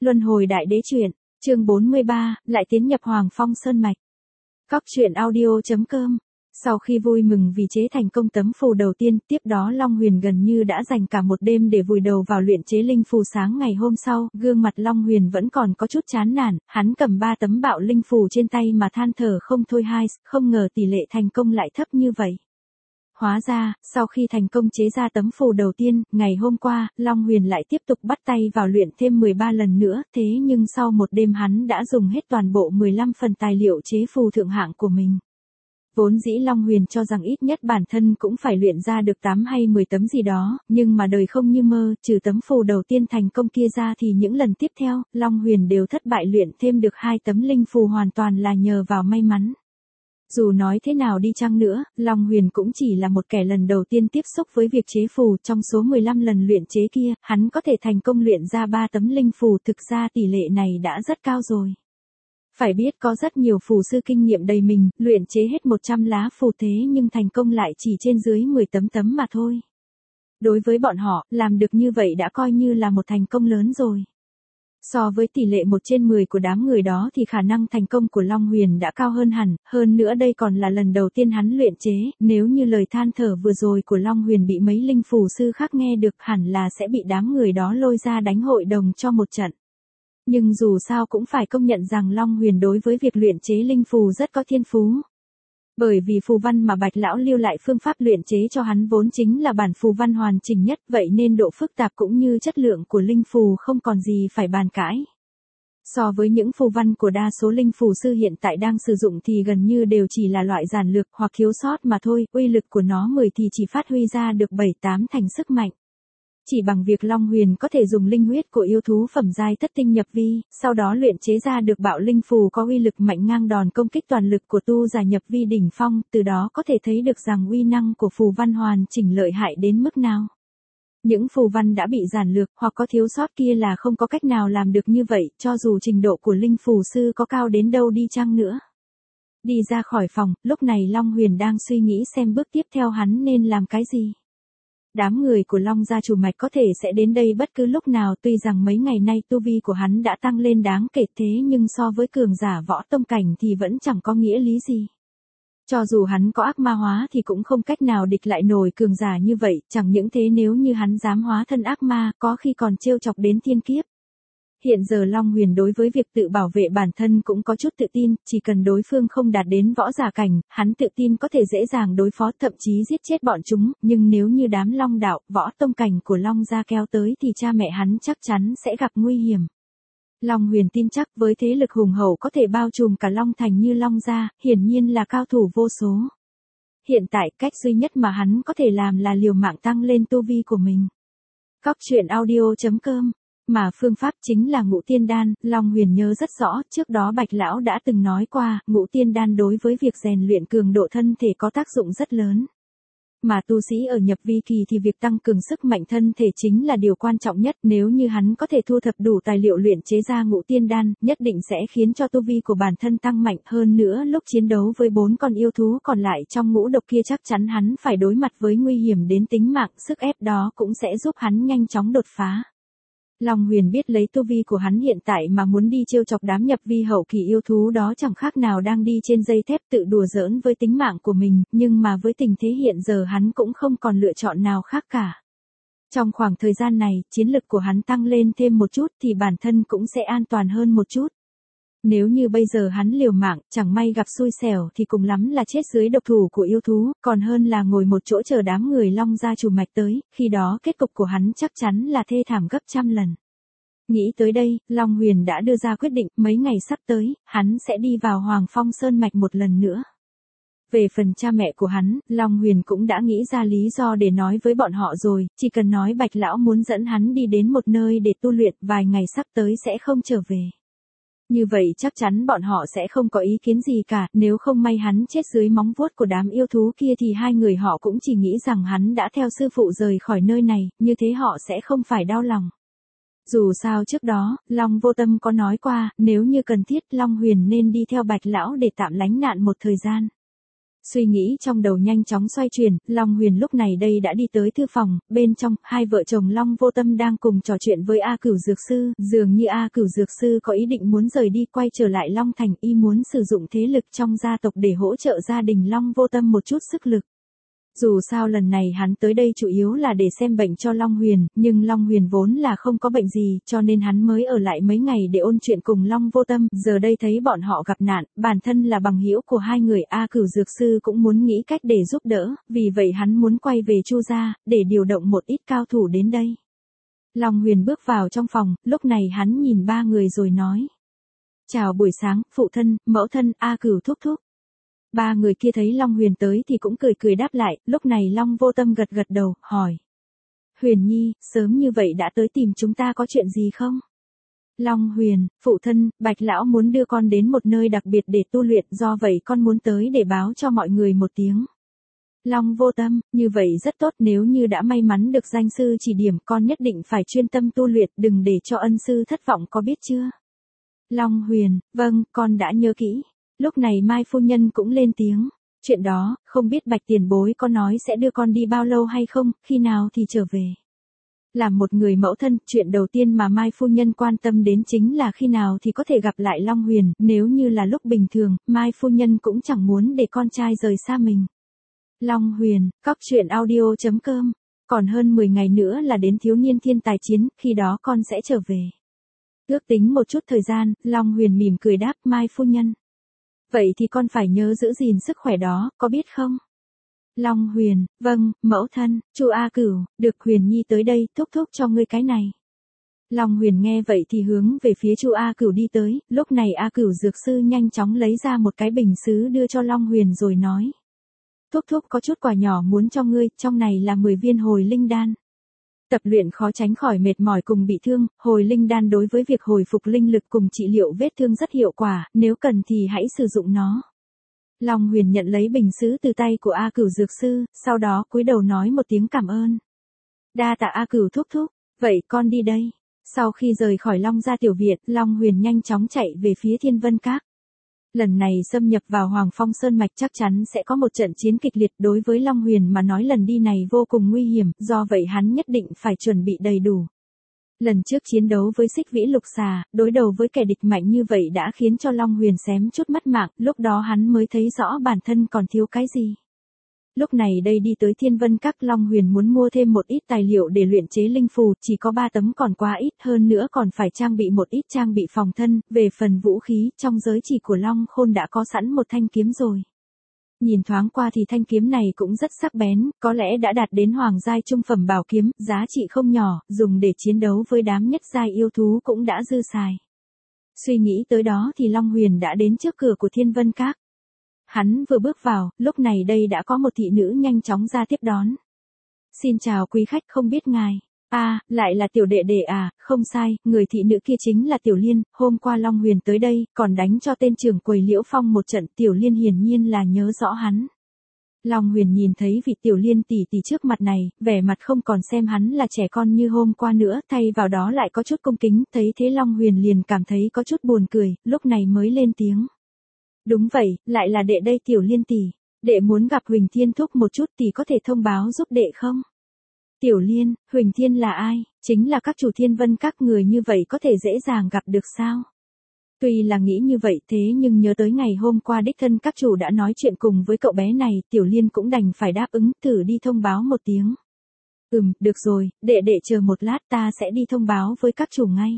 Luân hồi đại đế truyện, chương 43, lại tiến nhập Hoàng Phong Sơn Mạch. Cóc truyện audio.com. Sau khi vui mừng vì chế thành công tấm phù đầu tiên, tiếp đó Long Huyền gần như đã dành cả một đêm để vùi đầu vào luyện chế linh phù. Sáng ngày hôm sau, gương mặt Long Huyền vẫn còn có chút chán nản, hắn cầm 3 tấm bạo linh phù trên tay mà than thở không thôi. Không ngờ tỷ lệ thành công lại thấp như vậy. Hóa ra, sau khi thành công chế ra tấm phù đầu tiên, ngày hôm qua, Long Huyền lại tiếp tục bắt tay vào luyện thêm 13 lần nữa, thế nhưng sau một đêm hắn đã dùng hết toàn bộ 15 phần tài liệu chế phù thượng hạng của mình. Vốn dĩ Long Huyền cho rằng ít nhất bản thân cũng phải luyện ra được 8 hay 10 tấm gì đó, nhưng mà đời không như mơ, trừ tấm phù đầu tiên thành công kia ra thì những lần tiếp theo, Long Huyền đều thất bại. Luyện thêm được 2 tấm linh phù hoàn toàn là nhờ vào may mắn. Dù nói thế nào đi chăng nữa, Long Huyền cũng chỉ là một kẻ lần đầu tiên tiếp xúc với việc chế phù. Trong số 15 lần luyện chế kia, hắn có thể thành công luyện ra 3 tấm linh phù, thực ra tỷ lệ này đã rất cao rồi. Phải biết có rất nhiều phù sư kinh nghiệm đầy mình, luyện chế hết 100 lá phù thế nhưng thành công lại chỉ trên dưới 10 tấm mà thôi. Đối với bọn họ, làm được như vậy đã coi như là một thành công lớn rồi. So với tỷ lệ 1/10 của đám người đó thì khả năng thành công của Long Huyền đã cao hơn hẳn, hơn nữa đây còn là lần đầu tiên hắn luyện chế, nếu như lời than thở vừa rồi của Long Huyền bị mấy linh phù sư khác nghe được hẳn là sẽ bị đám người đó lôi ra đánh hội đồng cho một trận. Nhưng dù sao cũng phải công nhận rằng Long Huyền đối với việc luyện chế linh phù rất có thiên phú. Bởi vì phù văn mà Bạch Lão lưu lại phương pháp luyện chế cho hắn vốn chính là bản phù văn hoàn chỉnh nhất, vậy nên độ phức tạp cũng như chất lượng của linh phù không còn gì phải bàn cãi. So với những phù văn của đa số linh phù sư hiện tại đang sử dụng thì gần như đều chỉ là loại giản lược hoặc thiếu sót mà thôi, uy lực của nó 10 thì chỉ phát huy ra được 7-8 thành sức mạnh. Chỉ bằng việc Long Huyền có thể dùng linh huyết của yêu thú phẩm giai thất tinh nhập vi, sau đó luyện chế ra được bạo linh phù có uy lực mạnh ngang đòn công kích toàn lực của tu giả nhập vi đỉnh phong, từ đó có thể thấy được rằng uy năng của phù văn hoàn chỉnh lợi hại đến mức nào. Những phù văn đã bị giản lược hoặc có thiếu sót kia là không có cách nào làm được như vậy, cho dù trình độ của linh phù sư có cao đến đâu đi chăng nữa. Đi ra khỏi phòng, lúc này Long Huyền đang suy nghĩ xem bước tiếp theo hắn nên làm cái gì. Đám người của Long gia chủ mạch có thể sẽ đến đây bất cứ lúc nào, tuy rằng mấy ngày nay tu vi của hắn đã tăng lên đáng kể, thế nhưng so với cường giả võ tông cảnh thì vẫn chẳng có nghĩa lý gì. Cho dù hắn có ác ma hóa thì cũng không cách nào địch lại nổi cường giả như vậy, chẳng những thế nếu như hắn dám hóa thân ác ma, có khi còn trêu chọc đến thiên kiếp. Hiện giờ Long Huyền đối với việc tự bảo vệ bản thân cũng có chút tự tin, chỉ cần đối phương không đạt đến võ giả cảnh, hắn tự tin có thể dễ dàng đối phó, thậm chí giết chết bọn chúng, nhưng nếu như đám Long đạo, võ tông cảnh của Long gia kéo tới thì cha mẹ hắn chắc chắn sẽ gặp nguy hiểm. Long Huyền tin chắc với thế lực hùng hậu có thể bao trùm cả Long thành như Long gia, hiển nhiên là cao thủ vô số. Hiện tại cách duy nhất mà hắn có thể làm là liều mạng tăng lên tu vi của mình. Cóc truyện audio.com. Mà phương pháp chính là ngũ tiên đan. Long Huyền nhớ rất rõ, trước đó Bạch Lão đã từng nói qua, ngũ tiên đan đối với việc rèn luyện cường độ thân thể có tác dụng rất lớn. Mà tu sĩ ở nhập vi kỳ thì việc tăng cường sức mạnh thân thể chính là điều quan trọng nhất, nếu như hắn có thể thu thập đủ tài liệu luyện chế ra ngũ tiên đan, nhất định sẽ khiến cho tu vi của bản thân tăng mạnh hơn nữa. Lúc chiến đấu với 4 con yêu thú còn lại trong ngũ độc kia chắc chắn hắn phải đối mặt với nguy hiểm đến tính mạng, sức ép đó cũng sẽ giúp hắn nhanh chóng đột phá. Long Huyền biết lấy tu vi của hắn hiện tại mà muốn đi trêu chọc đám nhập vi hậu kỳ yêu thú đó chẳng khác nào đang đi trên dây thép tự đùa giỡn với tính mạng của mình, nhưng mà với tình thế hiện giờ hắn cũng không còn lựa chọn nào khác cả. Trong khoảng thời gian này, chiến lực của hắn tăng lên thêm một chút thì bản thân cũng sẽ an toàn hơn một chút. Nếu như bây giờ hắn liều mạng, chẳng may gặp xui xẻo thì cùng lắm là chết dưới độc thủ của yêu thú, còn hơn là ngồi một chỗ chờ đám người Long gia chủ mạch tới, khi đó kết cục của hắn chắc chắn là thê thảm gấp trăm lần. Nghĩ tới đây, Long Huyền đã đưa ra quyết định, mấy ngày sắp tới, hắn sẽ đi vào Hoàng Phong Sơn Mạch một lần nữa. Về phần cha mẹ của hắn, Long Huyền cũng đã nghĩ ra lý do để nói với bọn họ rồi, chỉ cần nói Bạch Lão muốn dẫn hắn đi đến một nơi để tu luyện, vài ngày sắp tới sẽ không trở về. Như vậy chắc chắn bọn họ sẽ không có ý kiến gì cả, nếu không may hắn chết dưới móng vuốt của đám yêu thú kia thì hai người họ cũng chỉ nghĩ rằng hắn đã theo sư phụ rời khỏi nơi này, như thế họ sẽ không phải đau lòng. Dù sao trước đó, Long Vô Tâm có nói qua, nếu như cần thiết Long Huyền nên đi theo Bạch Lão để tạm lánh nạn một thời gian. Suy nghĩ trong đầu nhanh chóng xoay chuyển, Long Huyền lúc này đây đã đi tới thư phòng, bên trong, hai vợ chồng Long Vô Tâm đang cùng trò chuyện với A Cửu Dược Sư, dường như A Cửu Dược Sư có ý định muốn rời đi quay trở lại Long Thành, y muốn sử dụng thế lực trong gia tộc để hỗ trợ gia đình Long Vô Tâm một chút sức lực. Dù sao lần này hắn tới đây chủ yếu là để xem bệnh cho Long Huyền, nhưng Long Huyền vốn là không có bệnh gì, cho nên hắn mới ở lại mấy ngày để ôn chuyện cùng Long Vô Tâm, giờ đây thấy bọn họ gặp nạn, bản thân là bằng hữu của hai người, A Cửu Dược Sư cũng muốn nghĩ cách để giúp đỡ, vì vậy hắn muốn quay về Chu gia, để điều động một ít cao thủ đến đây. Long Huyền bước vào trong phòng, lúc này hắn nhìn ba người rồi nói. Chào buổi sáng, phụ thân, mẫu thân, A Cửu thúc thúc. Ba người kia thấy Long Huyền tới thì cũng cười cười đáp lại, lúc này Long Vô Tâm gật gật đầu, hỏi. Huyền Nhi, sớm như vậy đã tới tìm chúng ta có chuyện gì không? Long Huyền, phụ thân, Bạch Lão muốn đưa con đến một nơi đặc biệt để tu luyện, do vậy con muốn tới để báo cho mọi người một tiếng. Long Vô Tâm, như vậy rất tốt, nếu như đã may mắn được danh sư chỉ điểm, con nhất định phải chuyên tâm tu luyện, đừng để cho ân sư thất vọng, có biết chưa? Long Huyền, vâng, con đã nhớ kỹ. Lúc này Mai phu nhân cũng lên tiếng, chuyện đó, không biết Bạch tiền bối có nói sẽ đưa con đi bao lâu hay không, khi nào thì trở về. Làm một người mẫu thân, chuyện đầu tiên mà Mai phu nhân quan tâm đến chính là khi nào thì có thể gặp lại Long Huyền, nếu như là lúc bình thường, Mai phu nhân cũng chẳng muốn để con trai rời xa mình. Long Huyền, cóc truyện audio.com, còn hơn 10 ngày nữa là đến thiếu niên thiên tài chiến, khi đó con sẽ trở về. Ước tính một chút thời gian, Long Huyền mỉm cười đáp Mai phu nhân. Vậy thì con phải nhớ giữ gìn sức khỏe đó, có biết không? Long Huyền, vâng, mẫu thân, Chu A Cửu, được Huyền Nhi tới đây, thúc thúc cho ngươi cái này. Long Huyền nghe vậy thì hướng về phía Chu A Cửu đi tới, lúc này A Cửu Dược Sư nhanh chóng lấy ra một cái bình sứ đưa cho Long Huyền rồi nói. Thúc thúc có chút quà nhỏ muốn cho ngươi, trong này là 10 viên hồi linh đan. Tập luyện khó tránh khỏi mệt mỏi cùng bị thương, hồi linh đan đối với việc hồi phục linh lực cùng trị liệu vết thương rất hiệu quả, nếu cần thì hãy sử dụng nó. Long Huyền nhận lấy bình sứ từ tay của A Cửu Dược Sư, sau đó cúi đầu nói một tiếng cảm ơn. Đa tạ A Cửu thúc thúc, vậy con đi đây. Sau khi rời khỏi Long gia tiểu viện, Long Huyền nhanh chóng chạy về phía Thiên Vân Các. Lần này xâm nhập vào Hoàng Phong Sơn Mạch chắc chắn sẽ có một trận chiến kịch liệt, đối với Long Huyền mà nói lần đi này vô cùng nguy hiểm, do vậy hắn nhất định phải chuẩn bị đầy đủ. Lần trước chiến đấu với Xích Vĩ Lục Xà, đối đầu với kẻ địch mạnh như vậy đã khiến cho Long Huyền xém chút mất mạng, lúc đó hắn mới thấy rõ bản thân còn thiếu cái gì. Lúc này đây đi tới Thiên Vân Các, Long Huyền muốn mua thêm một ít tài liệu để luyện chế linh phù, chỉ có 3 tấm còn quá ít, hơn nữa còn phải trang bị một ít trang bị phòng thân, về phần vũ khí, trong giới chỉ của Long Khôn đã có sẵn một thanh kiếm rồi. Nhìn thoáng qua thì thanh kiếm này cũng rất sắc bén, có lẽ đã đạt đến hoàng giai trung phẩm bảo kiếm, giá trị không nhỏ, dùng để chiến đấu với đám nhất giai yêu thú cũng đã dư xài. Suy nghĩ tới đó thì Long Huyền đã đến trước cửa của Thiên Vân Các. Hắn vừa bước vào, lúc này đây đã có một thị nữ nhanh chóng ra tiếp đón. Xin chào quý khách, không biết ngài. Lại là tiểu đệ đệ à, không sai, người thị nữ kia chính là Tiểu Liên, hôm qua Long Huyền tới đây, còn đánh cho tên trưởng quầy Liễu Phong một trận, Tiểu Liên hiển nhiên là nhớ rõ hắn. Long Huyền nhìn thấy vị Tiểu Liên tỷ tỷ trước mặt này, vẻ mặt không còn xem hắn là trẻ con như hôm qua nữa, thay vào đó lại có chút cung kính, thấy thế Long Huyền liền cảm thấy có chút buồn cười, lúc này mới lên tiếng. Đúng vậy, lại là đệ đây Tiểu Liên tỷ, đệ muốn gặp Huỳnh Thiên thúc một chút, tỷ có thể thông báo giúp đệ không? Tiểu Liên, Huỳnh Thiên là ai? Chính là các chủ Thiên Vân Các, người như vậy có thể dễ dàng gặp được sao? Tuy là nghĩ như vậy thế nhưng nhớ tới ngày hôm qua đích thân các chủ đã nói chuyện cùng với cậu bé này, Tiểu Liên cũng đành phải đáp ứng, thử đi thông báo một tiếng. Được rồi, đệ chờ một lát, ta sẽ đi thông báo với các chủ ngay.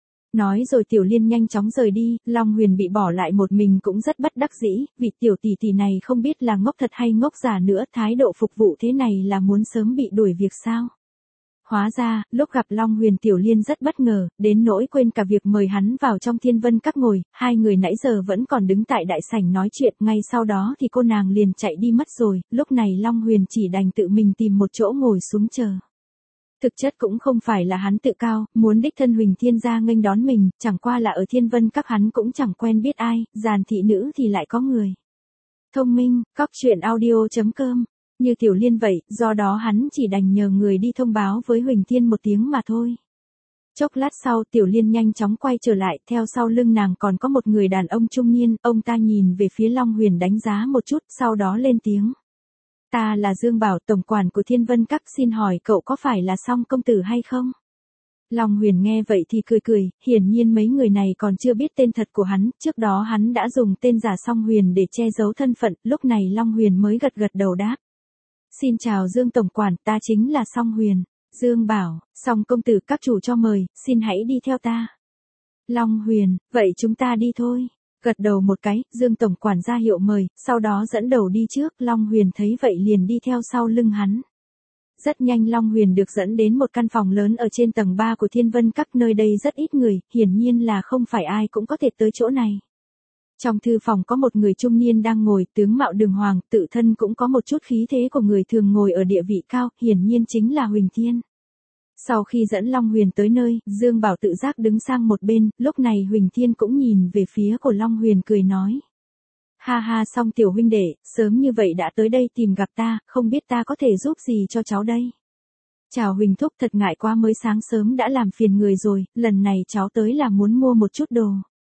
Nói rồi Tiểu Liên nhanh chóng rời đi, Long Huyền bị bỏ lại một mình cũng rất bất đắc dĩ, vì tiểu tỷ tỷ này không biết là ngốc thật hay ngốc giả nữa, thái độ phục vụ thế này là muốn sớm bị đuổi việc sao. Hóa ra, lúc gặp Long Huyền Tiểu Liên rất bất ngờ, đến nỗi quên cả việc mời hắn vào trong Thiên Vân Các ngồi, hai người nãy giờ vẫn còn đứng tại đại sảnh nói chuyện, ngay sau đó thì cô nàng liền chạy đi mất rồi, lúc này Long Huyền chỉ đành tự mình tìm một chỗ ngồi xuống chờ. Thực chất cũng không phải là hắn tự cao, muốn đích thân Huỳnh Thiên ra nghênh đón mình, chẳng qua là ở Thiên Vân Các hắn cũng chẳng quen biết ai, giàn thị nữ thì lại có người. Thông minh, cóc truyện audio.com, như Tiểu Liên vậy, do đó hắn chỉ đành nhờ người đi thông báo với Huỳnh Thiên một tiếng mà thôi. Chốc lát sau Tiểu Liên nhanh chóng quay trở lại, theo sau lưng nàng còn có một người đàn ông trung niên, ông ta nhìn về phía Long Huyền đánh giá một chút, sau đó lên tiếng. Ta là Dương Bảo, tổng quản của Thiên Vân Các, xin hỏi cậu có phải là Song công tử hay không? Long Huyền nghe vậy thì cười cười, hiển nhiên mấy người này còn chưa biết tên thật của hắn, trước đó hắn đã dùng tên giả Song Huyền để che giấu thân phận, lúc này Long Huyền mới gật gật đầu đáp. Xin chào Dương tổng quản, ta chính là Song Huyền. Dương Bảo, Song công tử các chủ cho mời, xin hãy đi theo ta. Long Huyền, vậy chúng ta đi thôi. Gật đầu một cái, Dương tổng quản ra hiệu mời, sau đó dẫn đầu đi trước, Long Huyền thấy vậy liền đi theo sau lưng hắn. Rất nhanh Long Huyền được dẫn đến một căn phòng lớn ở trên tầng 3 của Thiên Vân Các, nơi đây rất ít người, hiển nhiên là không phải ai cũng có thể tới chỗ này. Trong thư phòng có một người trung niên đang ngồi, tướng mạo đường hoàng, tự thân cũng có một chút khí thế của người thường ngồi ở địa vị cao, hiển nhiên chính là Huỳnh Thiên. Sau khi dẫn Long Huyền tới nơi, Dương Bảo tự giác đứng sang một bên, lúc này Huỳnh Thiên cũng nhìn về phía của Long Huyền cười nói. Ha ha, Song tiểu huynh đệ, sớm như vậy đã tới đây tìm gặp ta, không biết ta có thể giúp gì cho cháu đây. Chào Huỳnh thúc, thật ngại quá mới sáng sớm đã làm phiền người rồi, lần này cháu tới là muốn mua một chút đồ.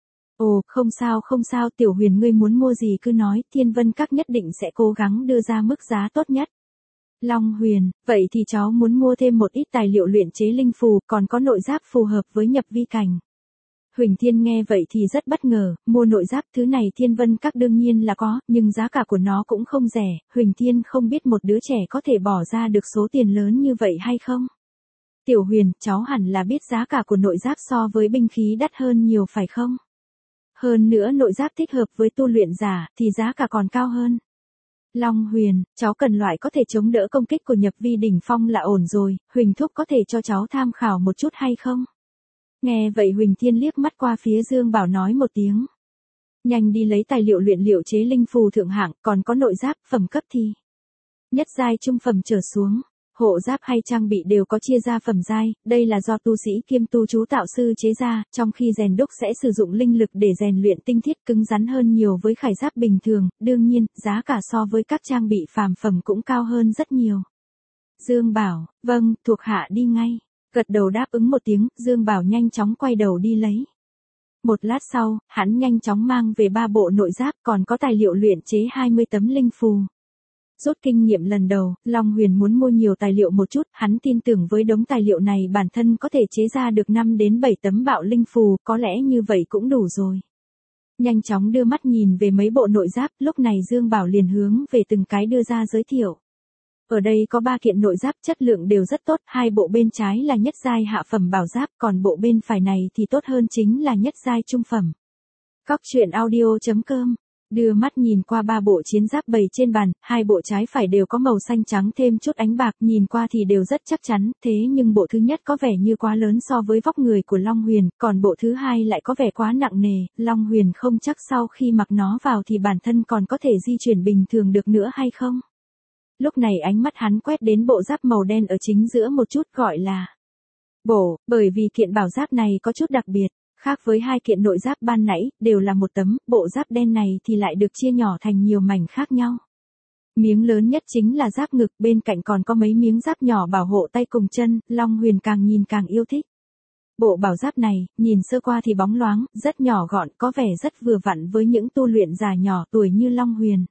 Ồ, không sao, Tiểu Huyền ngươi muốn mua gì cứ nói, Thiên Vân Các nhất định sẽ cố gắng đưa ra mức giá tốt nhất. Long Huyền, vậy thì cháu muốn mua thêm một ít tài liệu luyện chế linh phù, còn có nội giáp phù hợp với nhập vi cảnh. Huỳnh Thiên nghe vậy thì rất bất ngờ, mua nội giáp thứ này Thiên Vân Các đương nhiên là có, nhưng giá cả của nó cũng không rẻ, Huỳnh Thiên không biết một đứa trẻ có thể bỏ ra được số tiền lớn như vậy hay không. Tiểu Huyền, cháu hẳn là biết giá cả của nội giáp so với binh khí đắt hơn nhiều phải không? Hơn nữa nội giáp thích hợp với tu luyện giả, thì giá cả còn cao hơn. Long Huyền, cháu cần loại có thể chống đỡ công kích của nhập vi đỉnh phong là ổn rồi, Huỳnh thúc có thể cho cháu tham khảo một chút hay không? Nghe vậy Huỳnh Thiên liếc mắt qua phía Dương Bảo nói một tiếng. Nhanh đi lấy tài liệu luyện liệu chế linh phù thượng hạng, còn có nội giáp, phẩm cấp thì nhất giai trung phẩm trở xuống. Hộ giáp hay trang bị đều có chia ra phẩm giai, đây là do tu sĩ kiêm tu chú tạo sư chế ra, trong khi rèn đúc sẽ sử dụng linh lực để rèn luyện tinh thiết cứng rắn hơn nhiều với khải giáp bình thường, đương nhiên, giá cả so với các trang bị phàm phẩm cũng cao hơn rất nhiều. Dương Bảo, vâng, thuộc hạ đi ngay. Gật đầu đáp ứng một tiếng, Dương Bảo nhanh chóng quay đầu đi lấy. Một lát sau, hắn nhanh chóng mang về 3 bộ nội giáp, còn có tài liệu luyện chế 20 tấm linh phù. Rút kinh nghiệm lần đầu, Long Huyền muốn mua nhiều tài liệu một chút, hắn tin tưởng với đống tài liệu này bản thân có thể chế ra được 5 đến 7 tấm bạo linh phù, có lẽ như vậy cũng đủ rồi. Nhanh chóng đưa mắt nhìn về mấy bộ nội giáp, lúc này Dương Bảo liền hướng về từng cái đưa ra giới thiệu. Ở đây có 3 kiện nội giáp chất lượng đều rất tốt, 2 bộ bên trái là nhất giai hạ phẩm bảo giáp, còn bộ bên phải này thì tốt hơn chính là nhất giai trung phẩm. Cóc truyện audio.com. Đưa mắt nhìn qua 3 bộ chiến giáp bày trên bàn, 2 bộ trái phải đều có màu xanh trắng thêm chút ánh bạc, nhìn qua thì đều rất chắc chắn, thế nhưng bộ thứ nhất có vẻ như quá lớn so với vóc người của Long Huyền, còn bộ thứ hai lại có vẻ quá nặng nề, Long Huyền không chắc sau khi mặc nó vào thì bản thân còn có thể di chuyển bình thường được nữa hay không. Lúc này ánh mắt hắn quét đến bộ giáp màu đen ở chính giữa một chút gọi là bổ, bởi vì kiện bảo giáp này có chút đặc biệt. Khác với 2 kiện nội giáp ban nãy, đều là một tấm, bộ giáp đen này thì lại được chia nhỏ thành nhiều mảnh khác nhau. Miếng lớn nhất chính là giáp ngực, bên cạnh còn có mấy miếng giáp nhỏ bảo hộ tay cùng chân, Long Huyền càng nhìn càng yêu thích. Bộ bảo giáp này, nhìn sơ qua thì bóng loáng, rất nhỏ gọn, có vẻ rất vừa vặn với những tu luyện giả nhỏ tuổi như Long Huyền.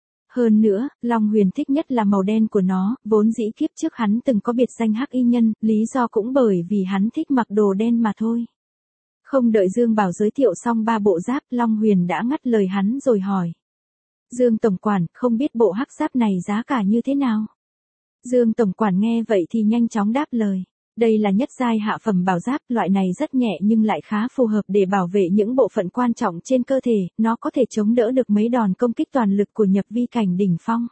Hơn nữa, Long Huyền thích nhất là màu đen của nó, vốn dĩ kiếp trước hắn từng có biệt danh Hắc Y Nhân, lý do cũng bởi vì hắn thích mặc đồ đen mà thôi. Không đợi Dương Bảo giới thiệu xong 3 bộ giáp, Long Huyền đã ngắt lời hắn rồi hỏi. Dương tổng quản, không biết bộ hắc giáp này giá cả như thế nào? Dương tổng quản nghe vậy thì nhanh chóng đáp lời. Đây là nhất giai hạ phẩm bảo giáp, loại này rất nhẹ nhưng lại khá phù hợp để bảo vệ những bộ phận quan trọng trên cơ thể, nó có thể chống đỡ được mấy đòn công kích toàn lực của nhập vi cảnh đỉnh phong.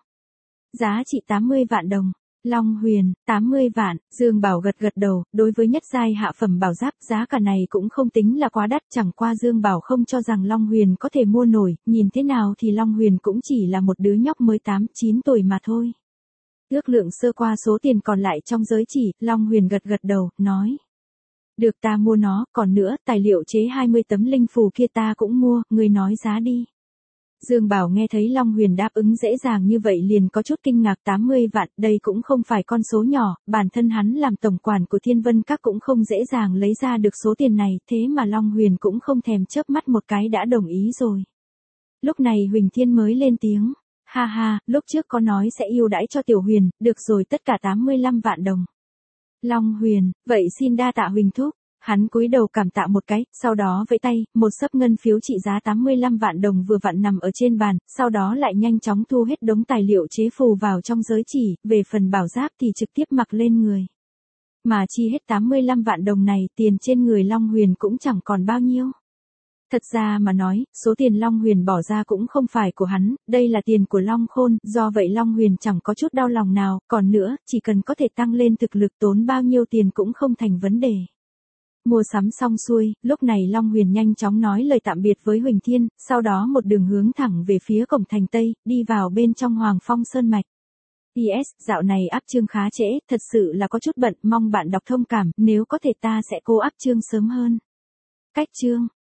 Giá trị 80 vạn đồng. Long Huyền, 80 vạn, Dương Bảo gật gật đầu, đối với nhất giai hạ phẩm bảo giáp, giá cả này cũng không tính là quá đắt, chẳng qua Dương Bảo không cho rằng Long Huyền có thể mua nổi, nhìn thế nào thì Long Huyền cũng chỉ là một đứa nhóc mới 8-9 tuổi mà thôi. Ước lượng sơ qua số tiền còn lại trong giới chỉ, Long Huyền gật gật đầu, nói. Được ta mua nó, còn nữa, tài liệu chế 20 tấm linh phù kia ta cũng mua, người nói giá đi. Dương Bảo nghe thấy Long Huyền đáp ứng dễ dàng như vậy liền có chút kinh ngạc. 80 vạn, đây cũng không phải con số nhỏ, bản thân hắn làm tổng quản của Thiên Vân Các cũng không dễ dàng lấy ra được số tiền này, thế mà Long Huyền cũng không thèm chớp mắt một cái đã đồng ý rồi. Lúc này Huỳnh Thiên mới lên tiếng, ha ha, lúc trước có nói sẽ ưu đãi cho Tiểu Huyền, được rồi, tất cả 85 vạn đồng. Long Huyền, vậy xin đa tạ Huỳnh thúc. Hắn cúi đầu cảm tạ một cái, sau đó vẫy tay, một xấp ngân phiếu trị giá 85 vạn đồng vừa vặn nằm ở trên bàn, sau đó lại nhanh chóng thu hết đống tài liệu chế phù vào trong giới chỉ, về phần bảo giáp thì trực tiếp mặc lên người. Mà chi hết 85 vạn đồng này, tiền trên người Long Huyền cũng chẳng còn bao nhiêu. Thật ra mà nói, số tiền Long Huyền bỏ ra cũng không phải của hắn, đây là tiền của Long Khôn, do vậy Long Huyền chẳng có chút đau lòng nào, còn nữa, chỉ cần có thể tăng lên thực lực tốn bao nhiêu tiền cũng không thành vấn đề. Mua sắm xong xuôi, lúc này Long Huyền nhanh chóng nói lời tạm biệt với Huỳnh Thiên, sau đó một đường hướng thẳng về phía cổng thành Tây, đi vào bên trong Hoàng Phong Sơn Mạch. PS, dạo này áp chương khá trễ, thật sự là có chút bận, mong bạn đọc thông cảm, nếu có thể ta sẽ cố áp chương sớm hơn. Cách chương